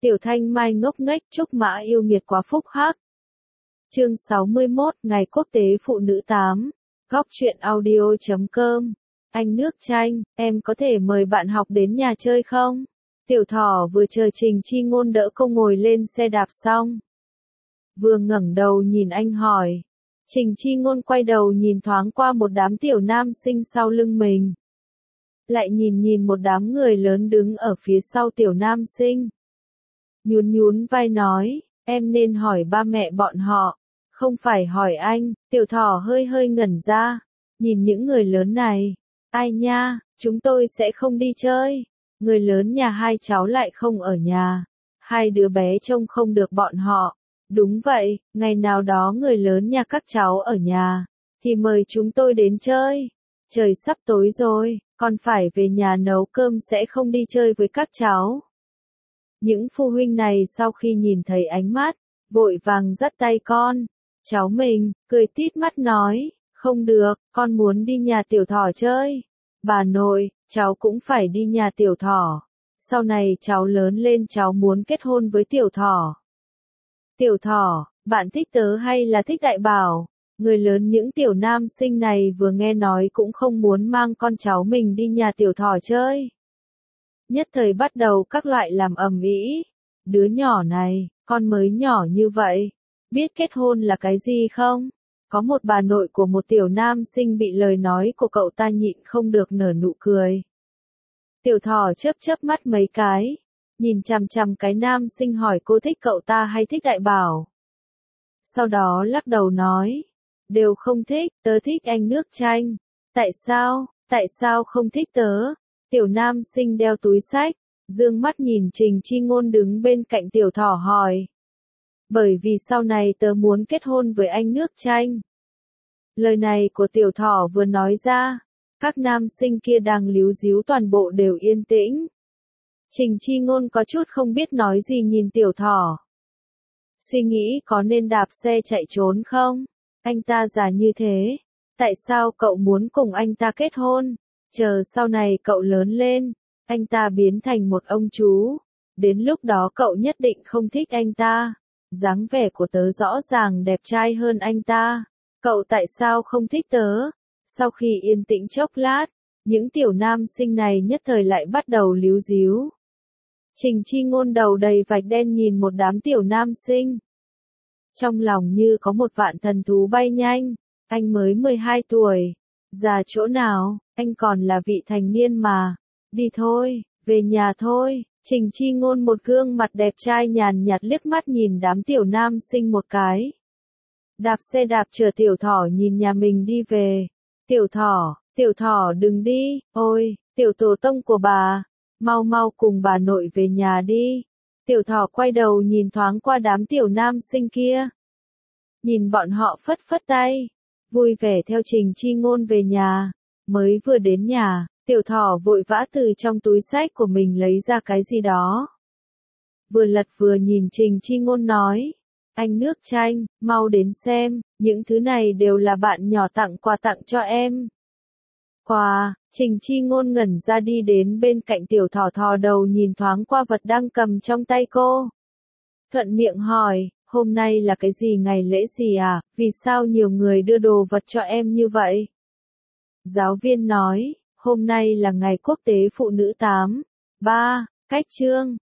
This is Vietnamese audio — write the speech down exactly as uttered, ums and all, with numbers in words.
Tiểu Thanh Mai ngốc nghếch chúc Mã yêu nghiệt quá phúc hắc. Chương sáu mươi mốt, Ngày Quốc tế Phụ nữ tám. Góc truyện audio chấm com. Anh nước chanh, em có thể mời bạn học đến nhà chơi không? Tiểu Thỏ vừa chờ Trình Chi Ngôn đỡ cô ngồi lên xe đạp xong, vừa ngẩng đầu nhìn anh hỏi. Trình Chi Ngôn quay đầu nhìn thoáng qua một đám tiểu nam sinh sau lưng mình, lại nhìn nhìn một đám người lớn đứng ở phía sau tiểu nam sinh. Nhún nhún vai nói, em nên hỏi ba mẹ bọn họ, không phải hỏi anh. Tiểu Thỏ hơi hơi ngẩn ra, nhìn những người lớn này. Ai nha, chúng tôi sẽ không đi chơi. Người lớn nhà hai cháu lại không ở nhà. Hai đứa bé trông không được bọn họ. Đúng vậy, ngày nào đó người lớn nhà các cháu ở nhà, thì mời chúng tôi đến chơi. Trời sắp tối rồi, con phải về nhà nấu cơm, sẽ không đi chơi với các cháu. Những phụ huynh này sau khi nhìn thấy ánh mắt, vội vàng dắt tay con, cháu mình, cười tít mắt nói, không được, con muốn đi nhà Tiểu Thỏ chơi. Bà nội, cháu cũng phải đi nhà Tiểu Thỏ. Sau này cháu lớn lên cháu muốn kết hôn với Tiểu Thỏ. Tiểu Thỏ, bạn thích tớ hay là thích Đại Bảo? Người lớn những tiểu nam sinh này vừa nghe nói cũng không muốn mang con cháu mình đi nhà Tiểu Thỏ chơi. Nhất thời bắt đầu các loại làm ầm ĩ. Đứa nhỏ này, con mới nhỏ như vậy, biết kết hôn là cái gì không? Có một bà nội của một tiểu nam sinh bị lời nói của cậu ta nhịn không được nở nụ cười. Tiểu Thỏ chớp chớp mắt mấy cái, nhìn chằm chằm cái nam sinh hỏi cô thích cậu ta hay thích Đại Bảo. Sau đó lắc đầu nói, đều không thích, tớ thích anh nước chanh. Tại sao, tại sao không thích tớ? Tiểu nam sinh đeo túi xách, dương mắt nhìn Trình Chi Ngôn đứng bên cạnh Tiểu Thỏ hỏi. Bởi vì sau này tớ muốn kết hôn với anh nước chanh. Lời này của Tiểu Thỏ vừa nói ra, các nam sinh kia đang líu díu toàn bộ đều yên tĩnh. Trình Chi Ngôn có chút không biết nói gì nhìn Tiểu Thỏ. Suy nghĩ có nên đạp xe chạy trốn không? Anh ta già như thế, tại sao cậu muốn cùng anh ta kết hôn? Chờ sau này cậu lớn lên, anh ta biến thành một ông chú, đến lúc đó cậu nhất định không thích anh ta. Dáng vẻ của tớ rõ ràng đẹp trai hơn anh ta, cậu tại sao không thích tớ? Sau khi yên tĩnh chốc lát, những tiểu nam sinh này nhất thời lại bắt đầu líu díu. Trình Chi Ngôn đầu đầy vạch đen nhìn một đám tiểu nam sinh. Trong lòng như có một vạn thần thú bay nhanh, anh mới mười hai tuổi, già chỗ nào, anh còn là vị thành niên mà. Đi thôi, về nhà thôi. Trình Chi Ngôn một gương mặt đẹp trai nhàn nhạt liếc mắt nhìn đám tiểu nam sinh một cái. Đạp xe đạp chở Tiểu Thỏ nhìn nhà mình đi về. Tiểu Thỏ, Tiểu Thỏ đừng đi, ôi, Tiểu tổ tông của bà, mau mau cùng bà nội về nhà đi. Tiểu Thỏ quay đầu nhìn thoáng qua đám tiểu nam sinh kia. Nhìn bọn họ phất phất tay, vui vẻ theo Trình Chi Ngôn về nhà. Mới vừa đến nhà, Tiểu Thỏ vội vã từ trong túi xách của mình lấy ra cái gì đó. Vừa lật vừa nhìn Trình Chi Ngôn nói, anh nước chanh, mau đến xem, những thứ này đều là bạn nhỏ tặng quà tặng cho em. Quà, Trình Chi Ngôn ngẩn ra đi đến bên cạnh Tiểu Thỏ thò đầu nhìn thoáng qua vật đang cầm trong tay cô. Thuận miệng hỏi, hôm nay là cái gì, ngày lễ gì à, vì sao nhiều người đưa đồ vật cho em như vậy? Giáo viên nói, hôm nay là ngày Quốc tế Phụ nữ tám. ba. Cách chương,